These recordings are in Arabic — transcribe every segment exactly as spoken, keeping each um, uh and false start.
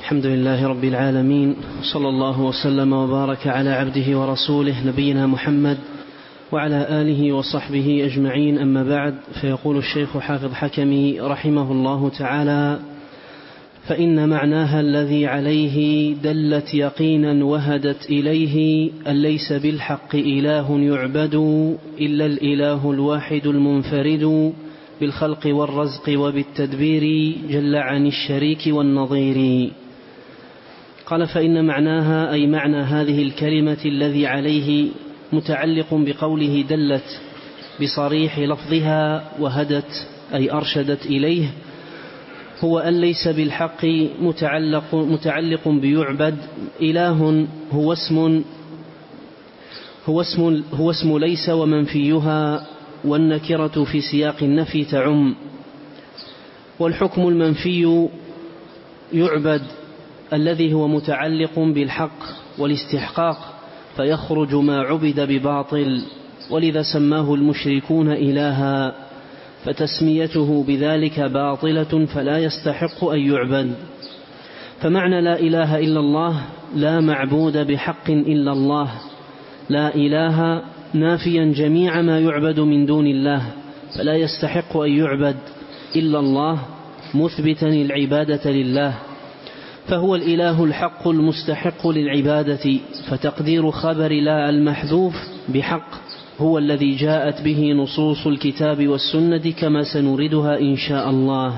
الحمد لله رب العالمين، صلى الله وسلم وبارك على عبده ورسوله نبينا محمد وعلى آله وصحبه أجمعين. أما بعد، فيقول الشيخ حافظ حكمي رحمه الله تعالى: فإن معناها الذي عليه دلت يقينا وهدت إليه أن ليس بالحق إله يعبد إلا الإله الواحد المنفرد بالخلق والرزق وبالتدبير جل عن الشريك والنظير. قال: فإن معناها أي معنى هذه الكلمة الذي عليه متعلق بقوله دلت بصريح لفظها وهدت أي أرشدت إليه، هو أن ليس بالحق متعلق, متعلق بيعبد إله هو اسم, هو اسم, هو اسم ليس ومنفيها، والنكرة في سياق النفي تعم. والحكم المنفي يعبد الذي هو متعلق بالحق والاستحقاق، فيخرج ما عبد بباطل، ولذا سماه المشركون إلها، فتسميته بذلك باطلة فلا يستحق أن يعبد. فمعنى لا إله إلا الله لا معبود بحق إلا الله، لا إله نافيا جميع ما يعبد من دون الله، فلا يستحق أن يعبد إلا الله، مثبتا العبادة لله، فهو الإله الحق المستحق للعبادة. فتقدير خبر لا المحذوف بحق هو الذي جاءت به نصوص الكتاب والسنة كما سنوردها إن شاء الله.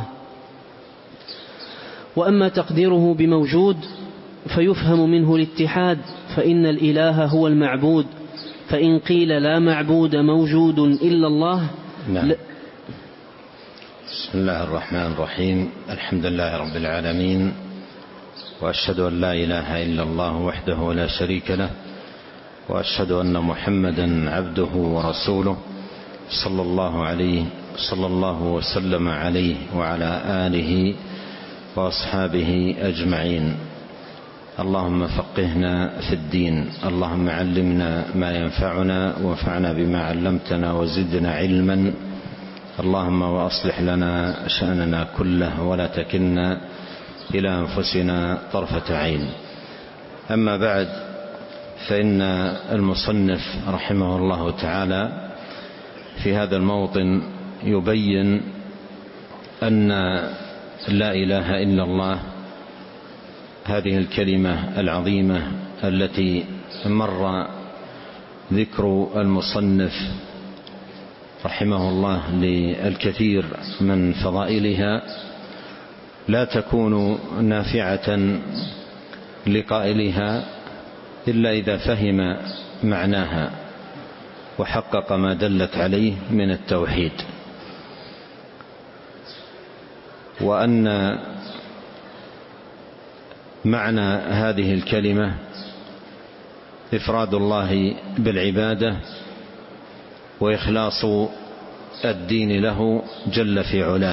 وأما تقديره بموجود فيفهم منه الاتحاد، فإن الإله هو المعبود، فإن قيل لا معبود موجود إلا الله. نعم. بسم الله الرحمن الرحيم، الحمد لله رب العالمين، وأشهد أن لا إله إلا الله وحده لا شريك له، وأشهد أن محمدا عبده ورسوله، صلى الله عليه صلى الله وسلم عليه وعلى آله وأصحابه أجمعين. اللهم فقهنا في الدين، اللهم علمنا ما ينفعنا وانفعنا بما علمتنا وزدنا علما. اللهم وأصلح لنا شأننا كله ولا تكلنا إلى أنفسنا طرفة عين. أما بعد، فإن المصنف رحمه الله تعالى في هذا الموطن يبين أن لا إله إلا الله هذه الكلمة العظيمة التي مر ذكر المصنف رحمه الله للكثير من فضائلها، لا تكون نافعة لقائلها إلا إذا فهم معناها وحقق ما دلت عليه من التوحيد، وأن معنى هذه الكلمة إفراد الله بالعبادة وإخلاص الدين له جل في علاه،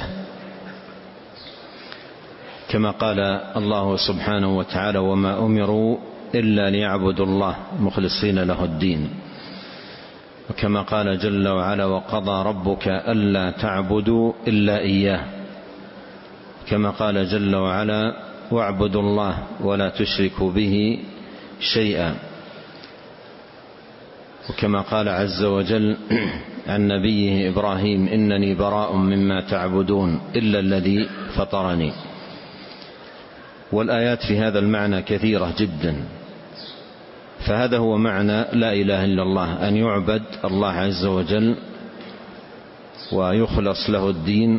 كما قال الله سبحانه وتعالى: وما أمروا إلا ليعبدوا الله مخلصين له الدين. وكما قال جل وعلا: وقضى ربك ألا تعبدوا إلا إياه. كما قال جل وعلا: واعبدوا الله ولا تشركوا به شيئا. وكما قال عز وجل عن نبيه إبراهيم: إنني براء مما تعبدون إلا الذي فطرني. والآيات في هذا المعنى كثيرة جدا. فهذا هو معنى لا إله إلا الله، أن يعبد الله عز وجل ويخلص له الدين،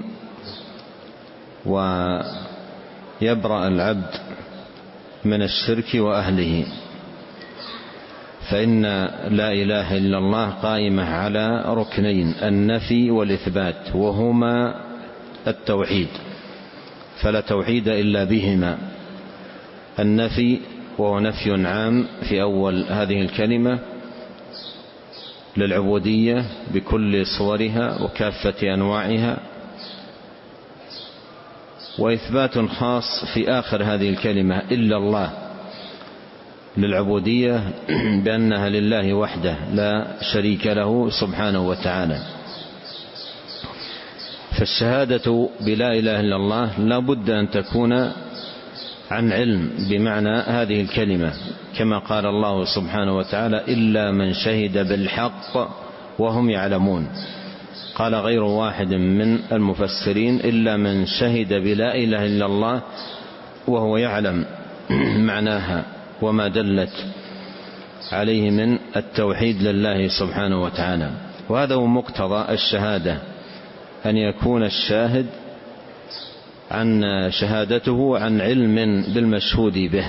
ويبرأ العبد من الشرك وأهله. فإن لا إله إلا الله قائمة على ركنين: النفي والإثبات، وهما التوحيد، فلا توحيد إلا بهما. النفي وهو نفي عام في أول هذه الكلمة للعبودية بكل صورها وكافة أنواعها، وإثبات خاص في آخر هذه الكلمة: إلا الله، للعبودية بأنها لله وحده لا شريك له سبحانه وتعالى. فالشهادة بلا إله إلا الله لا بد أن تكون عن علم بمعنى هذه الكلمة، كما قال الله سبحانه وتعالى إلا من شهد بالحق وهم يعلمون. قال غير واحد من المفسرين إلا من شهد بلا إله إلا الله وهو يعلم معناها وما دلت عليه من التوحيد لله سبحانه وتعالى. وهذا هو مقتضى الشهادة، أن يكون الشاهد عن شهادته عن علم بالمشهود به،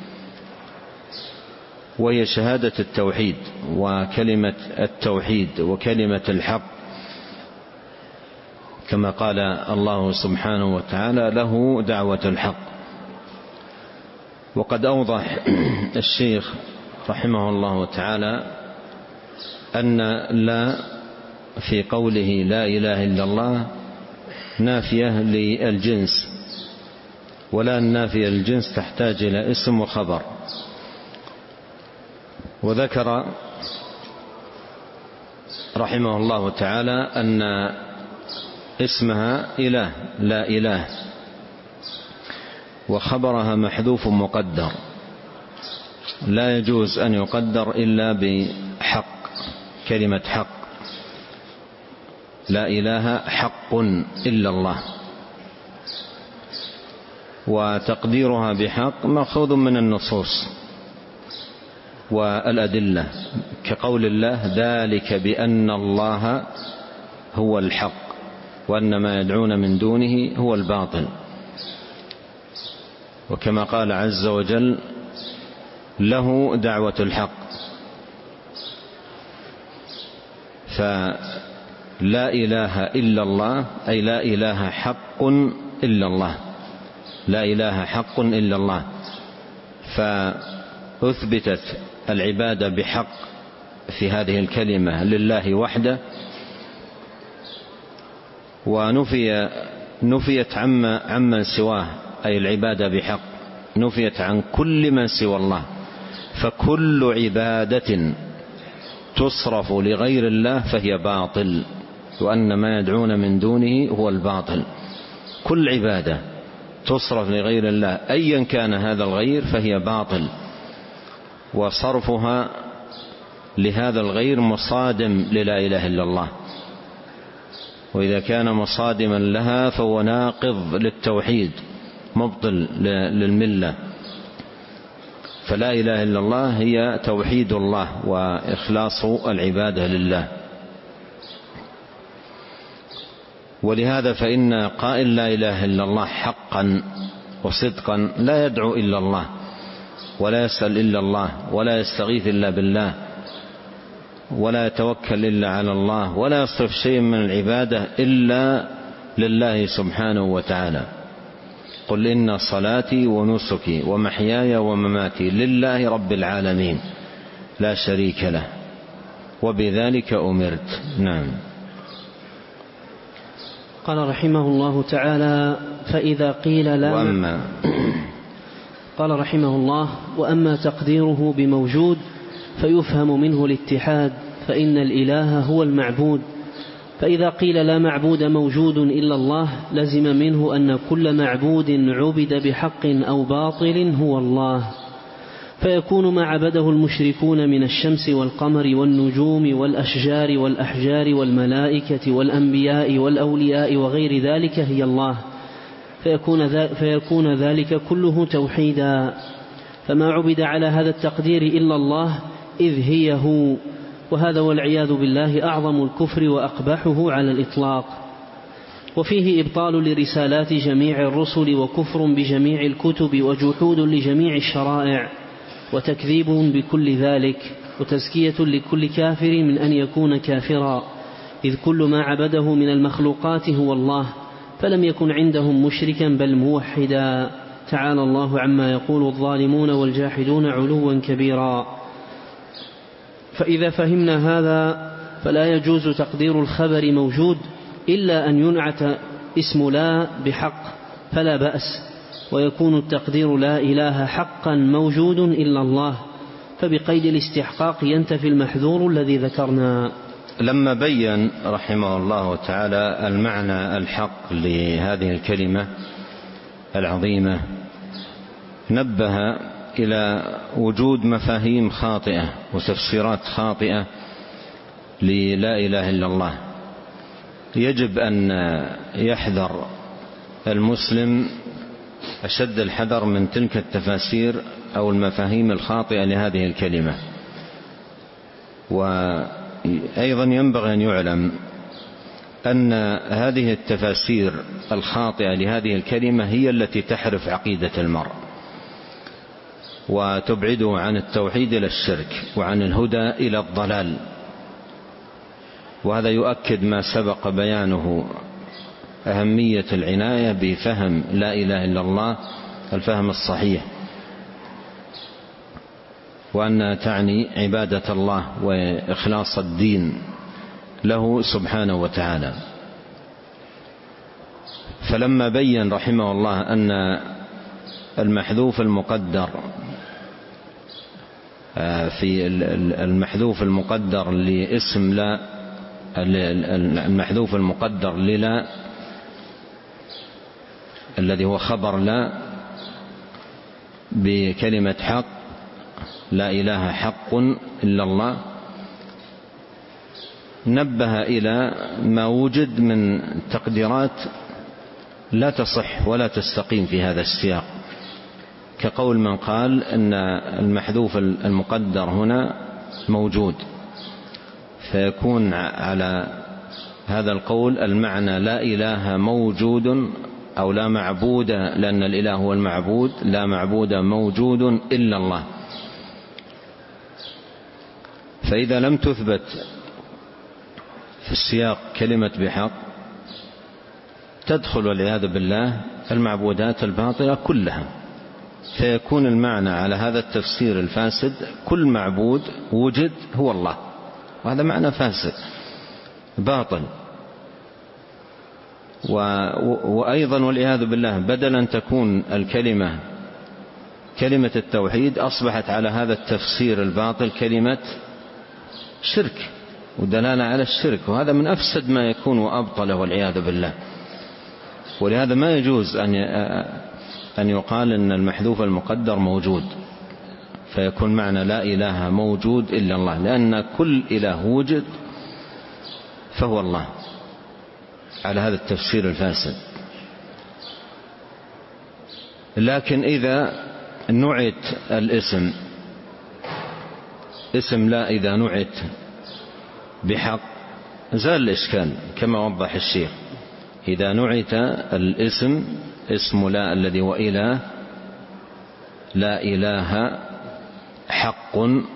وهي شهادة التوحيد وكلمة التوحيد وكلمة الحق، كما قال الله سبحانه وتعالى له دعوة الحق. وقد أوضح الشيخ رحمه الله تعالى أن لا في قوله لا إله إلا الله نافية للجنس، ولا النافية للجنس تحتاج إلى اسم وخبر. وذكر رحمه الله تعالى أن اسمها إله لا إله، وخبرها محذوف مقدر، لا يجوز أن يقدر إلا بحق، كلمة حق، لا إله حق إلا الله، وتقديرها بحق مأخوذ من النصوص والأدلة، كقول الله ذلك بأن الله هو الحق وأن ما يدعون من دونه هو الباطل. وكما قال عز وجل له دعوة الحق، فلا إله إلا الله أي لا إله حق إلا الله، لا إله حق إلا الله، فأثبتت العبادة بحق في هذه الكلمة لله وحده، ونفي نفيت عما عمن سواه، أي العبادة بحق نفيت عن كل من سوى الله. فكل عبادة تصرف لغير الله فهي باطل، وأن ما يدعون من دونه هو الباطل. كل عبادة تصرف لغير الله أيا كان هذا الغير فهي باطل، وصرفها لهذا الغير مصادم للا إله إلا الله، وإذا كان مصادما لها فهو ناقض للتوحيد مبطل للملة. فلا إله إلا الله هي توحيد الله وإخلاص العبادة لله. ولهذا فإن قائل لا إله إلا الله حقا وصدقا لا يدعو إلا الله، ولا يسأل إلا الله، ولا يستغيث إلا بالله، ولا يتوكل إلا على الله، ولا يصرف شيء من العبادة إلا لله سبحانه وتعالى. قل إن صلاتي ونسكي ومحياي ومماتي لله رب العالمين لا شريك له وبذلك أمرت. نعم. قال رحمه الله تعالى فإذا قيل لا وأما قال رحمه الله وأما تقديره بموجود فيفهم منه الاتحاد، فإن الإله هو المعبود. فإذا قيل لا معبود موجود إلا الله لزم منه أن كل معبود عبد بحق أو باطل هو الله، فيكون ما عبده المشركون من الشمس والقمر والنجوم والأشجار والأحجار والملائكة والأنبياء والأولياء وغير ذلك هي الله، فيكون, فيكون ذلك كله توحيدا. فما عبد على هذا التقدير إلا الله إذ هي هو، وهذا والعياذ بالله أعظم الكفر وأقبحه على الإطلاق. وفيه إبطال لرسالات جميع الرسل وكفر بجميع الكتب وجحود لجميع الشرائع وتكذيب بكل ذلك وتزكية لكل كافر من أن يكون كافرا، إذ كل ما عبده من المخلوقات هو الله، فلم يكن عندهم مشركا بل موحدا. تعالى الله عما يقول الظالمون والجاحدون علوا كبيرا. فإذا فهمنا هذا فلا يجوز تقدير الخبر موجود إلا أن ينعت اسم لا بحق فلا بأس، ويكون التقدير لا إله حقا موجود إلا الله، فبقيد الاستحقاق ينتفي المحذور الذي ذكرنا. لما بين رحمه الله تعالى المعنى الحق لهذه الكلمة العظيمة نبه إلى وجود مفاهيم خاطئة وتفسيرات خاطئة للا إله إلا الله. يجب أن يحذر المسلم أشد الحذر من تلك التفاسير أو المفاهيم الخاطئة لهذه الكلمة. وأيضا ينبغي أن يعلم أن هذه التفاسير الخاطئة لهذه الكلمة هي التي تحرف عقيدة المرء وتبعده عن التوحيد إلى الشرك وعن الهدى إلى الضلال. وهذا يؤكد ما سبق بيانه، أهمية العناية بفهم لا إله إلا الله الفهم الصحيح، وأنها تعني عبادة الله وإخلاص الدين له سبحانه وتعالى. فلما بين رحمه الله أن المحذوف المقدر في المحذوف المقدر لاسم لا المحذوف المقدر للا الذي هو خبر لا بكلمة حق، لا إله حق إلا الله، نبه إلى ما وجد من تقديرات لا تصح ولا تستقيم في هذا السياق، كقول من قال أن المحذوف المقدر هنا موجود، فيكون على هذا القول المعنى لا إله موجود أو لا معبود، لأن الإله هو المعبود، لا معبود موجود إلا الله. فإذا لم تثبت في السياق كلمة بحق تدخل والعياذ بالله المعبودات الباطلة كلها، فيكون المعنى على هذا التفسير الفاسد كل معبود وجد هو الله، وهذا معنى فاسد باطل. وأيضا والعياذ بالله بدل أن تكون الكلمة كلمة التوحيد أصبحت على هذا التفسير الباطل كلمة شرك ودلالة على الشرك، وهذا من أفسد ما يكون وأبطله والعياذ بالله. ولهذا ما يجوز أن أن يقال أن المحذوف المقدر موجود فيكون معنى لا إله موجود إلا الله، لأن كل إله وجد فهو الله على هذا التفسير الفاسد. لكن إذا نعت الاسم اسم لا إذا نعت بحق زال الإشكال كما وضح الشيخ. إذا نعت الاسم اسم لا الذي هو إله، لا إله حق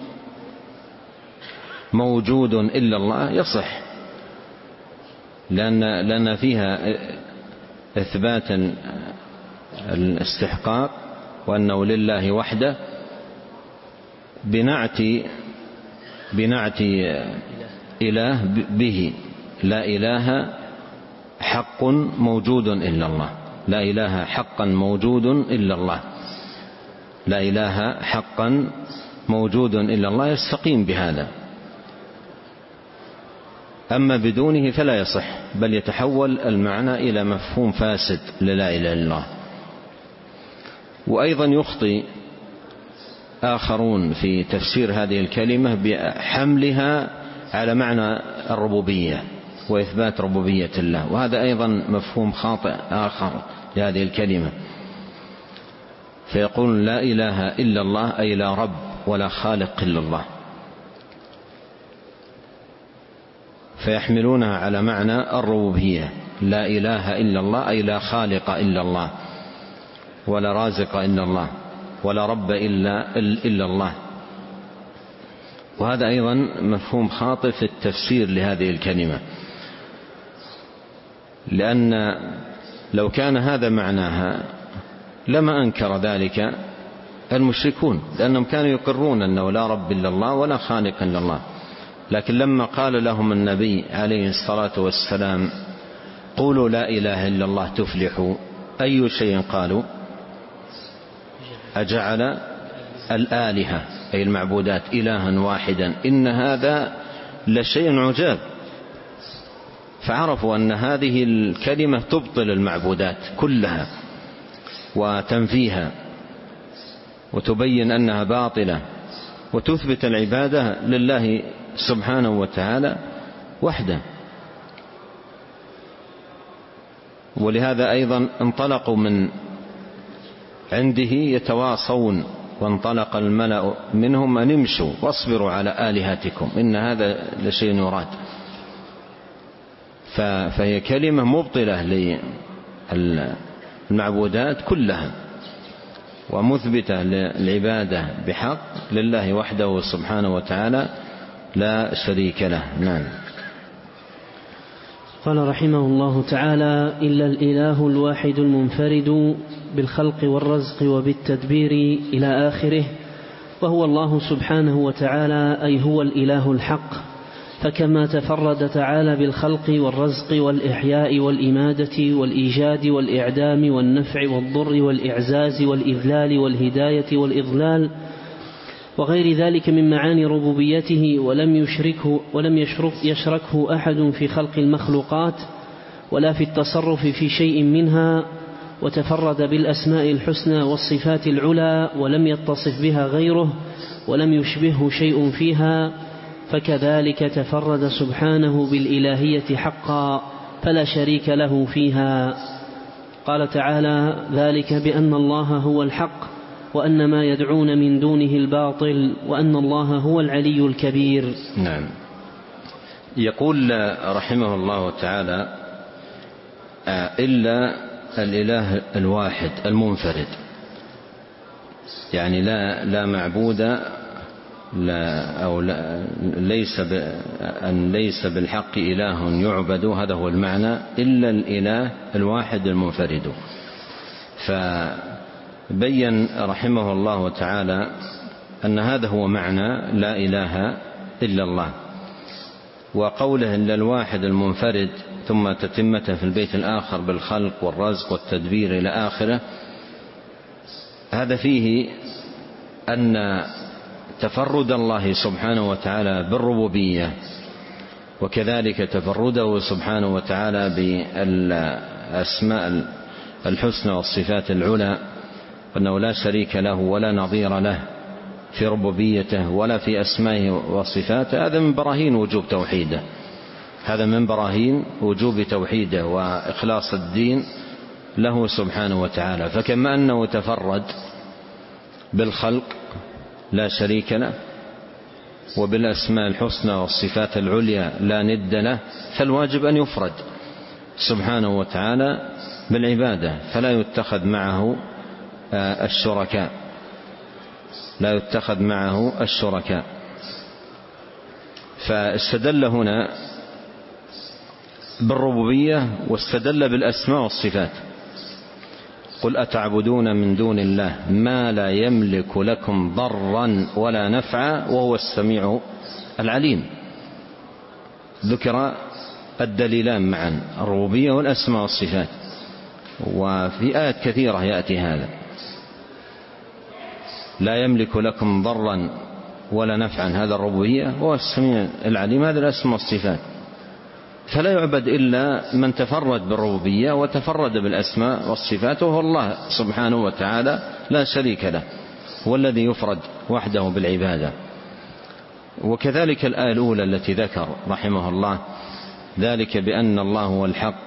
موجود إلا الله يصح، لأن لأن فيها إثبات الاستحقاق وأنه لله وحده بنعت بنعت إله به، لا إله حق موجود إلا الله، لا إله حقا موجود إلا الله، لا إله حقا موجود إلا الله يستقيم بهذا. أما بدونه فلا يصح، بل يتحول المعنى إلى مفهوم فاسد للا إله إلا الله. وأيضا يخطئ آخرون في تفسير هذه الكلمة بحملها على معنى الربوبية وإثبات ربوبية الله، وهذا أيضا مفهوم خاطئ آخر لهذه الكلمة، فيقول لا إله إلا الله أي لا رب ولا خالق إلا الله، فيحملونها على معنى الربوبية، لا إله إلا الله أي لا خالق إلا الله ولا رازق إلا الله ولا رب إلا, إلا الله. وهذا أيضا مفهوم خاطئ في التفسير لهذه الكلمة، لأن لو كان هذا معناها لما أنكر ذلك المشركون، لأنهم كانوا يقرون أنه لا رب إلا الله ولا خالق إلا الله. لكن لما قال لهم النبي عليه الصلاة والسلام قولوا لا إله إلا الله تفلحوا، أي شيء قالوا؟ أجعل الآلهة أي المعبودات إلها واحدا إن هذا لشيء عجاب، فعرفوا أن هذه الكلمة تبطل المعبودات كلها وتنفيها، وتبين أنها باطلة وتثبت العبادة لله سبحانه وتعالى وحده. ولهذا أيضا انطلقوا من عنده يتواصون، وانطلق الملأ منهم أن امشوا واصبروا على آلهتكم إن هذا لشيء يراد. فهي كلمة مبطلة للمعبودات كلها ومثبتة للعبادة بحق لله وحده سبحانه وتعالى لا شريك له. نعم. قال رحمه الله تعالى: إلا الإله الواحد المنفرد بالخلق والرزق وبالتدبير إلى آخره، وهو الله سبحانه وتعالى، أي هو الإله الحق. فكما تفرد تعالى بالخلق والرزق والإحياء والإمادة والإيجاد والإعدام والنفع والضر والإعزاز والإذلال والهداية والإضلال وغير ذلك من معاني ربوبيته، ولم يشركه, ولم يشرك يشركه أحد في خلق المخلوقات ولا في التصرف في شيء منها، وتفرد بالأسماء الحسنى والصفات العلى ولم يتصف بها غيره ولم يشبهه شيء فيها، فكذلك تفرد سبحانه بالإلهية حقا فلا شريك له فيها. قال تعالى: ذلك بأن الله هو الحق وأن ما يدعون من دونه الباطل وأن الله هو العلي الكبير. نعم. يقول رحمه الله تعالى: إلا الإله الواحد المنفرد، يعني لا لا معبود لا أو لا ليس أن ليس بالحق إله يعبد، هذا هو المعنى، إلا الإله الواحد المنفرد. فبين رحمه الله تعالى أن هذا هو معنى لا إله إلا الله. وقوله إلا الواحد المنفرد ثم تتمته في البيت الآخر بالخلق والرزق والتدبير إلى آخره، هذا فيه أن تفرد الله سبحانه وتعالى بالربوبية وكذلك تفرده سبحانه وتعالى بالأسماء الحسنى والصفات العلى، وأنه لا شريك له ولا نظير له في ربوبيته ولا في أسمائه وصفاته، هذا من براهين وجوب توحيده، هذا من براهين وجوب توحيده وإخلاص الدين له سبحانه وتعالى. فكما أنه تفرد بالخلق لا شريك له، وبالأسماء الحسنى والصفات العليا لا ند له، فالواجب أن يفرد سبحانه وتعالى بالعبادة، فلا يتخذ معه الشركاء، لا يتخذ معه الشركاء. فاستدل هنا بالربوبية واستدل بالأسماء والصفات. قل أتعبدون من دون الله ما لا يملك لكم ضرا ولا نفعا وهو السميع العليم. ذكر الدليلان معا، الربوبية والأسماء والصفات، وفي آيات كثيرة يأتي هذا: لا يملك لكم ضرا ولا نفعا، هذا الربوبية، وهو السميع العليم، هذا الأسماء والصفات. فلا يعبد إلا من تفرد بالربوبية وتفرد بالأسماء والصفات، وهو الله سبحانه وتعالى لا شريك له، هو الذي يفرد وحده بالعبادة. وكذلك الآية الأولى التي ذكر رحمه الله: ذلك بأن الله هو الحق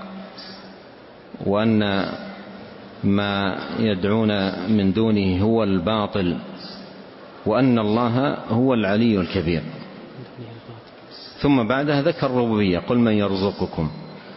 وأن ما يدعون من دونه هو الباطل وأن الله هو العلي الكبير. ثم بعدها ذكر الربوبية: قل من يرزقكم.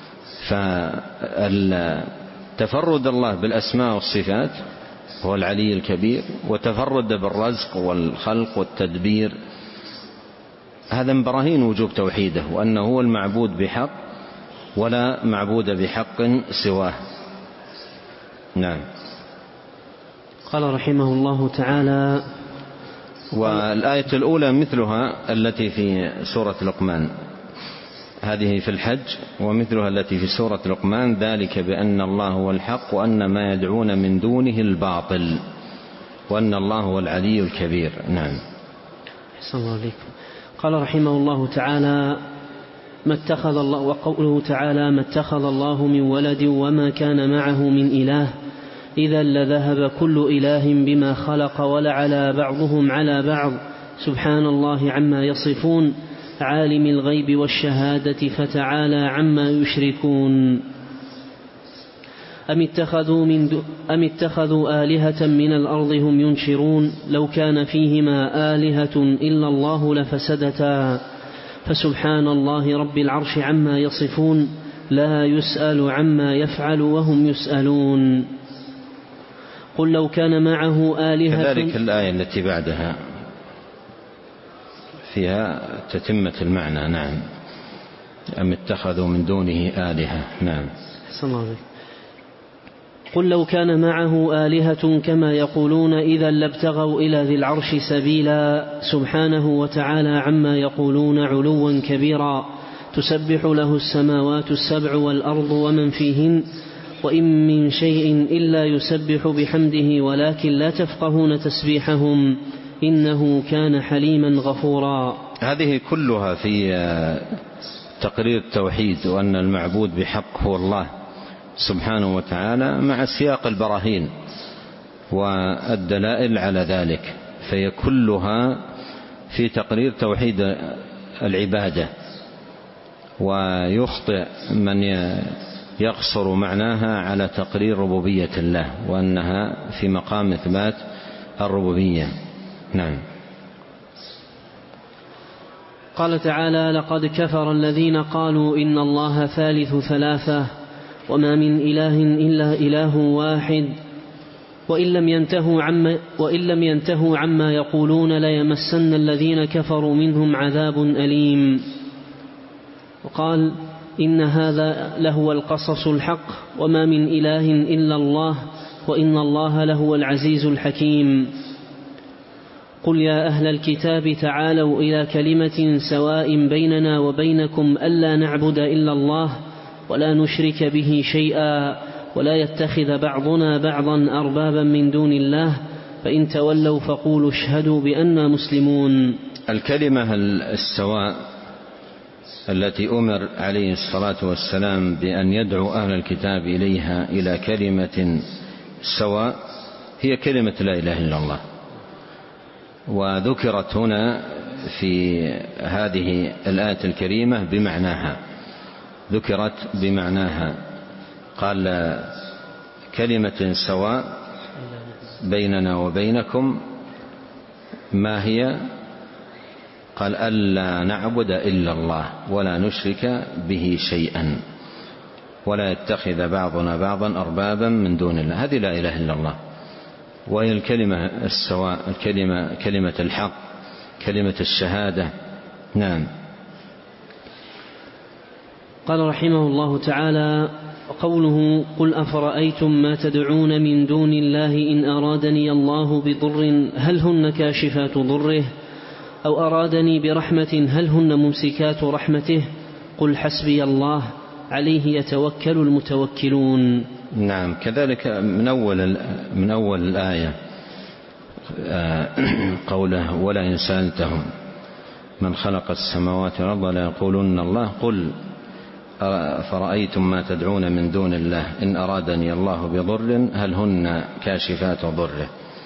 فتفرد الله بالأسماء والصفات هو العلي الكبير، وتفرد بالرزق والخلق والتدبير، هذا من براهين وجوب توحيده، وأنه هو المعبود بحق ولا معبود بحق سواه. نعم. قال رحمه الله تعالى: والآية الأولى مثلها التي في سورة لقمان، هذه في الحج، ومثلها التي في سورة لقمان: ذلك بأن الله هو الحق وأن ما يدعون من دونه الباطل وأن الله هو العلي الكبير. نعم. أحسن الله عليكم. قال رحمه الله تعالى: ما اتخذ الله، وقوله تعالى: ما اتخذ الله من ولد وما كان معه من إله، إذا لذهب كل إله بما خلق ولعلى بعضهم على بعض سبحان الله عما يصفون عالم الغيب والشهادة فتعالى عما يشركون. أم اتخذوا, من دو أم اتخذوا آلهة من الأرض هم ينشرون لو كان فيهما آلهة إلا الله لفسدتا فسبحان الله رب العرش عما يصفون لا يسأل عما يفعل وهم يسألون. قل لو كان معه آلهة. كذلك الآية التي بعدها فيها تتمة المعنى. نعم. أم اتخذوا من دونه آلهة. نعم. أحسن الله عليك. قل لو كان معه آلهة كما يقولون إذا لابتغوا إلى ذي العرش سبيلا سبحانه وتعالى عما يقولون علوا كبيرا تسبح له السماوات السبع والأرض ومن فيهن وإن من شيء إلا يسبح بحمده ولكن لا تفقهون تسبيحهم إنه كان حليما غفورا. هذه كلها في تقرير التوحيد وأن المعبود بحق هو الله سبحانه وتعالى مع سياق البراهين والدلائل على ذلك، فهي كلها في تقرير توحيد العبادة. ويخطئ من يقصر معناها على تقرير ربوبية الله وأنها في مقام إثبات الربوبية. نعم. قال تعالى لقد كفر الذين قالوا إن الله ثالث ثلاثة وما من إله إلا إله واحد وإن لم ينتهوا عما, وإن لم ينتهوا عما يقولون ليمسن الذين كفروا منهم عذاب أليم. وقال إن هذا لهو القصص الحق وما من إله إلا الله وإن الله لهو العزيز الحكيم. قل يا أهل الكتاب تعالوا إلى كلمة سواء بيننا وبينكم ألا نعبد إلا الله ولا نشرك به شيئا ولا يتخذ بعضنا بعضا أربابا من دون الله فإن تولوا فقولوا اشهدوا بأننا مسلمون. الكلمة السواء التي أمر عليه الصلاة والسلام بأن يدعو أهل الكتاب إليها إلى كلمة سواء هي كلمة لا إله إلا الله، وذكرت هنا في هذه الآية الكريمة بمعناها، ذكرت بمعناها. قال كلمة سواء بيننا وبينكم ما هي؟ قال ألا نعبد إلا الله ولا نشرك به شيئا ولا يتخذ بعضنا بعضا أربابا من دون الله. هذه لا إله إلا الله، وهي الكلمة السواء، الكلمة كلمة الحق، كلمة الشهادة. نعم. قال رحمه الله تعالى قوله قل أفرأيتم ما تدعون من دون الله إن أرادني الله بضر هل هن كاشفات ضره أو أرادني برحمة هل هن ممسكات رحمته قل حسبي الله عليه يتوكل المتوكلون. نعم. كذلك من أول من أول الآية قوله ولئن سألتهم من خلق السماوات والأرض ليقولن الله قل فرأيتم ما تدعون من دون الله إن أرادني الله بضر هل هن كاشفات ضره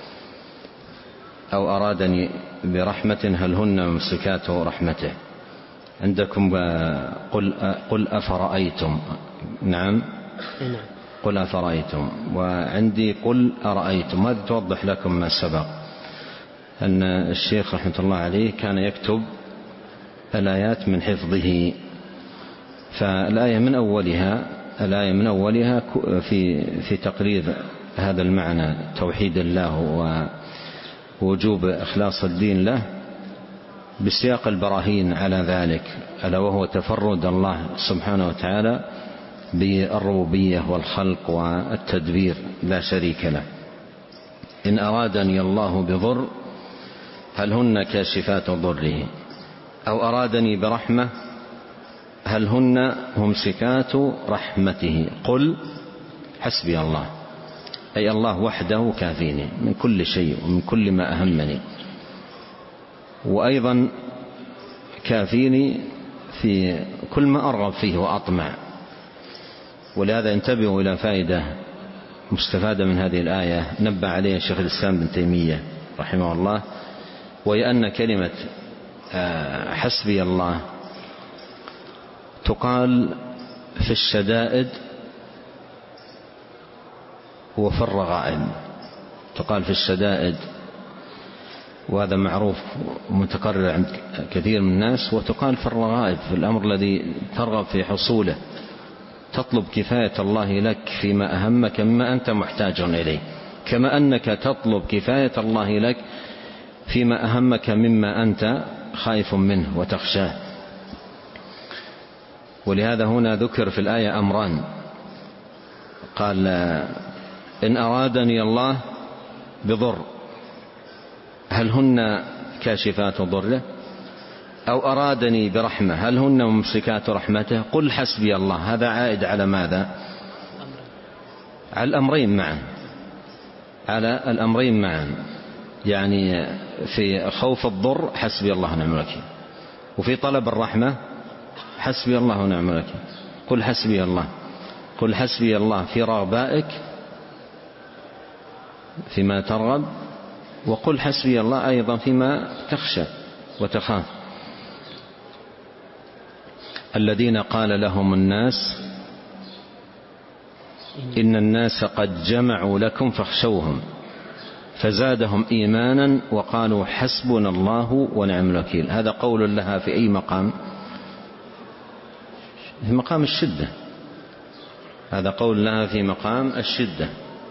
أو أرادني برحمة هل هن ممسكات رحمته. عندكم قل, قل أفرأيتم. نعم. قل أفرأيتم، وعندي قل أرأيتم. هذا توضح لكم ما سبق أن الشيخ رحمة الله عليه كان يكتب الآيات من حفظه، فالآية من أولها الآية من أولها في في تقرير هذا المعنى توحيد الله ووجوب إخلاص الدين له بسياق البراهين على ذلك، ألا وهو تفرد الله سبحانه وتعالى بالربوبية والخلق والتدبير لا شريك له. إن أرادني الله بضر هل هن كاشفات ضره أو أرادني برحمة هل هن ممسكات رحمته قل حسبي الله، أي الله وحده كافيني من كل شيء ومن كل ما أهمني، وأيضا كافيني في كل ما أرغب فيه وأطمع. ولهذا انتبهوا إلى فائدة مستفادة من هذه الآية نبه عليها شيخ الإسلام ابن تيمية رحمه الله، وهي أن كلمة حسبي الله تقال في الشدائد وفي الرغائب. تقال في الشدائد وهذا معروف متكرر عند كثير من الناس، وتقال في الرغائب في الأمر الذي ترغب في حصوله، تطلب كفاية الله لك فيما أهمك مما أنت محتاج إليه، كما أنك تطلب كفاية الله لك فيما أهمك مما أنت خائف منه وتخشاه. ولهذا هنا ذكر في الآية أمران، قال إن أرادني الله بضر هل هن كاشفات ضره، أو أرادني برحمة هل هن ممسكات رحمته، قل حسبي الله. هذا عائد على ماذا؟ على الأمرين معا، على الأمرين معا، يعني في خوف الضر حسبي الله ونعم الوكيل، وفي طلب الرحمة حسبي الله ونعم الوكيل. قل حسبي الله، قل حسبي الله في رغبائك فيما ترغب، وقل حسبي الله أيضا فيما تخشى وتخاف. الذين قال لهم الناس إن الناس قد جمعوا لكم فاخشوهم فزادهم إيمانا وقالوا حسبنا الله ونعم الوكيل. هذا قول لها في أي مقام؟ في مقام الشدة. هذا قول لها في مقام الشدة.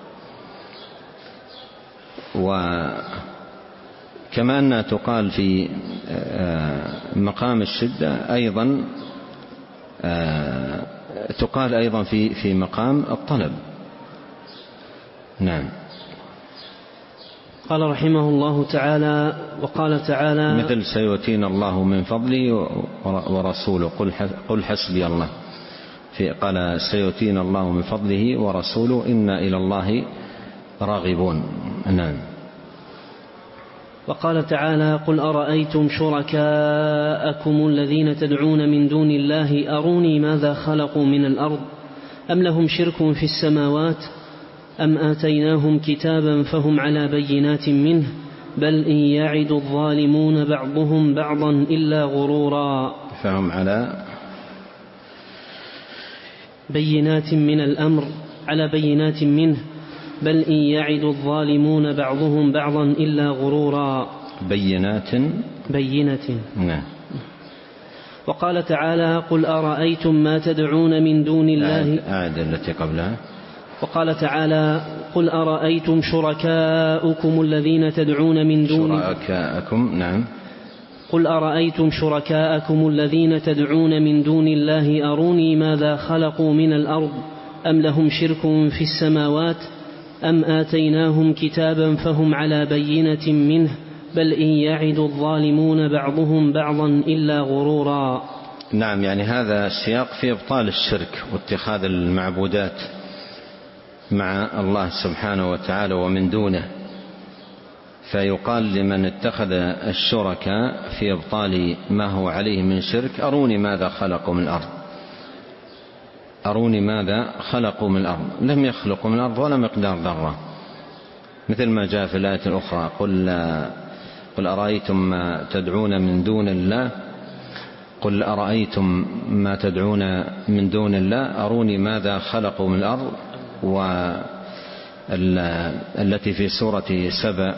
وكما أنها تقال في مقام الشدة أيضا تقال أيضا في في مقام الطلب. نعم. قال رحمه الله تعالى وقال تعالى مثل سيؤتينا الله من فضله ورسوله قل حسبي الله، في قال سيؤتينا الله من فضله ورسوله إنا إلى الله راغبون. نعم. وقال تعالى قل أرأيتم شركاءكم الذين تدعون من دون الله أروني ماذا خلقوا من الأرض أم لهم شرك في السماوات أم آتيناهم كتابا فهم على بينات منه بل إن يعد الظالمون بعضهم بعضا إلا غرورا. فهم على بينات من الأمر على بينات منه بل إن يعد الظالمون بعضهم بعضا إلا غرورا. بينات بينة. نعم. وقال تعالى قل أرأيتم ما تدعون من دون الله. أعد التي قبلها. وقال تعالى قل أرأيتم شركاءكم الذين تدعون من دون شركاءكم. نعم. قل أرأيتم شركاءكم الذين تدعون من دون الله أروني ماذا خلقوا من الأرض أم لهم شرك في السماوات أم آتيناهم كتابا فهم على بينة منه بل إن يعد الظالمون بعضهم بعضا إلا غرورا. نعم. يعني هذا السياق في إبطال الشرك واتخاذ المعبودات مع الله سبحانه وتعالى ومن دونه، فيقال لمن اتخذ الشركاء في إبطال ما هو عليه من شرك أروني ماذا خلقوا من الأرض، أروني ماذا خلقوا من الأرض. لم يخلقوا من الأرض ولا مقدار ذرة، مثل ما جاء في الآية الأخرى قل, قل أرأيتم ما تدعون من دون الله قل أرأيتم ما تدعون من دون الله أروني ماذا خلقوا من الأرض. والتي في سورة سبأ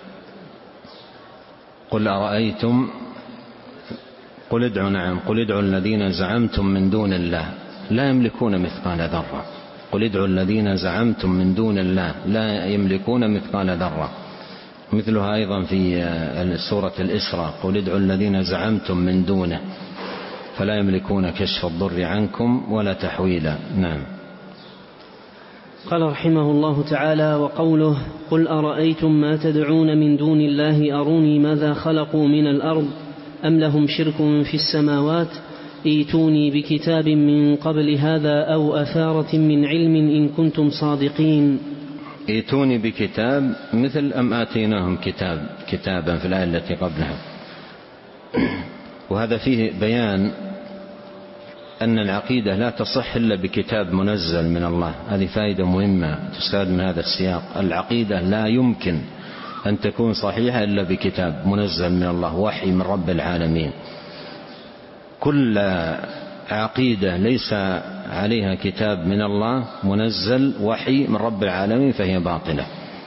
قل أرأيتم قل ادعوا نعم قل ادعوا الذين زعمتم من دون الله لا يملكون مثقال ذرة. قل ادعوا الذين زعمتم من دون الله لا يملكون مثقال ذرة. مثلها أيضا في سورة الإسراء قل ادعوا الذين زعمتم من دونه فلا يملكون كشف الضر عنكم ولا تحويلا. نعم. قال رحمه الله تعالى وقوله قل أرأيتم ما تدعون من دون الله أروني ماذا خلقوا من الأرض أم لهم شرك في السماوات ائتوني بكتاب من قبل هذا أو أثارة من علم إن كنتم صادقين. ائتوني بكتاب مثل أم آتيناهم كتاب كتابا في الآية التي قبلها. وهذا فيه بيان أن العقيدة لا تصح إلا بكتاب منزل من الله. هذه فائدة مهمة تستفاد من هذا السياق. العقيدة لا يمكن أن تكون صحيحة إلا بكتاب منزل من الله، وحي من رب العالمين. كل عقيدة ليس عليها كتاب من الله منزل وحي من رب العالمين فهي باطلة.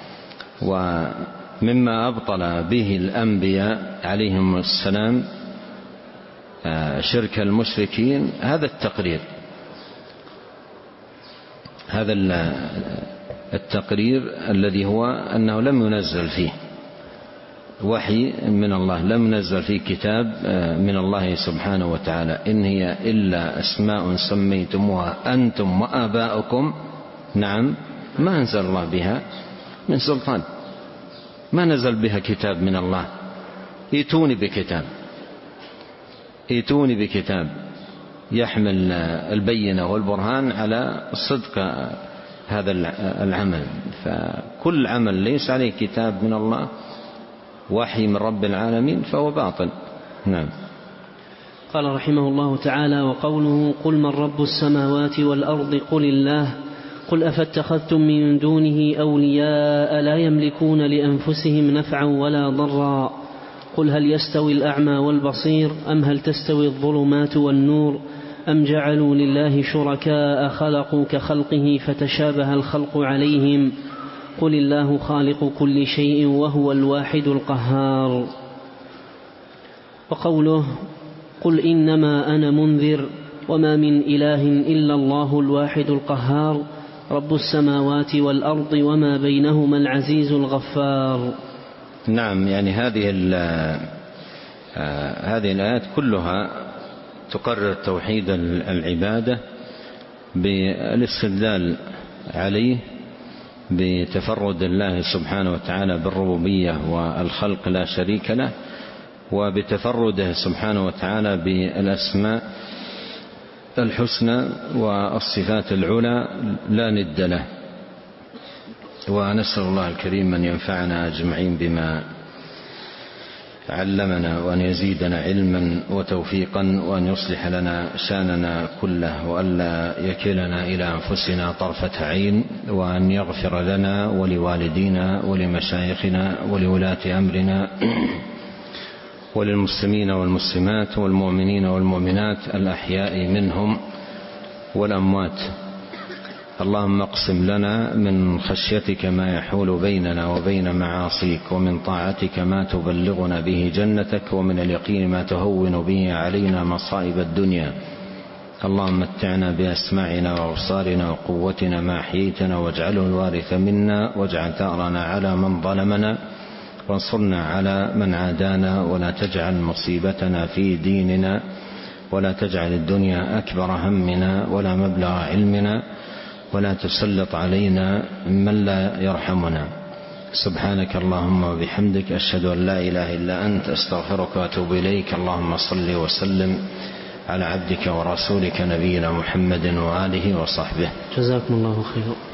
ومما أبطل به الأنبياء عليهم السلام شرك المشركين هذا التقرير، هذا التقرير الذي هو أنه لم ينزل فيه وحي من الله، لم ينزل فيه كتاب من الله سبحانه وتعالى. إن هي إلا أسماء سميتموها أنتم وآباؤكم، نعم، ما أنزل الله بها من سلطان، ما نزل بها كتاب من الله. ائتوني بكتاب، ائتوني بكتاب يحمل البينة والبرهان على صدق هذا العمل. فكل عمل ليس عليه كتاب من الله وحي من رب العالمين فهو باطل. نعم. قال رحمه الله تعالى: وقوله قل من رب السماوات والأرض قل الله قل أفاتخذتم من دونه أولياء لا يملكون لأنفسهم نفعا ولا ضرا قل هل يستوي الأعمى والبصير أم هل تستوي الظلمات والنور أم جعلوا لله شركاء خلقوا كخلقه فتشابه الخلق عليهم قل الله خالق كل شيء وهو الواحد القهار. وقوله قل إنما أنا منذر وما من إله إلا الله الواحد القهار رب السماوات والأرض وما بينهما العزيز الغفار. نعم، يعني هذه هذه الآيات كلها تقرر توحيد العبادة بالاستدلال عليه بتفرد الله سبحانه وتعالى بالربوبية والخلق لا شريك له، وبتفرده سبحانه وتعالى بالأسماء الحسنى والصفات العلى لا ند له. ونسأل الله الكريم أن ينفعنا أجمعين بما علمنا، وأن يزيدنا علما وتوفيقا، وأن يصلح لنا شأننا كله، وأن لا يكلنا إلى أنفسنا طرفة عين، وأن يغفر لنا ولوالدينا ولمشايخنا ولولاة أمرنا وللمسلمين والمسلمات والمؤمنين والمؤمنات الأحياء منهم والأموات. اللهم اقسم لنا من خشيتك ما يحول بيننا وبين معاصيك، ومن طاعتك ما تبلغنا به جنتك، ومن اليقين ما تهون به علينا مصائب الدنيا. اللهم متعنا بأسماعنا وأبصارنا وقوتنا ما أحييتنا، واجعله الوارث منا، واجعل ثأرنا على من ظلمنا، وانصرنا على من عادانا، ولا تجعل مصيبتنا في ديننا، ولا تجعل الدنيا أكبر همنا ولا مبلغ علمنا، ولا تسلط علينا من لا يرحمنا. سبحانك اللهم وبحمدك، أشهد أن لا إله إلا أنت، أستغفرك وأتوب إليك. اللهم صل وسلم على عبدك ورسولك نبينا محمد وآله وصحبه. جزاكم الله خيرا.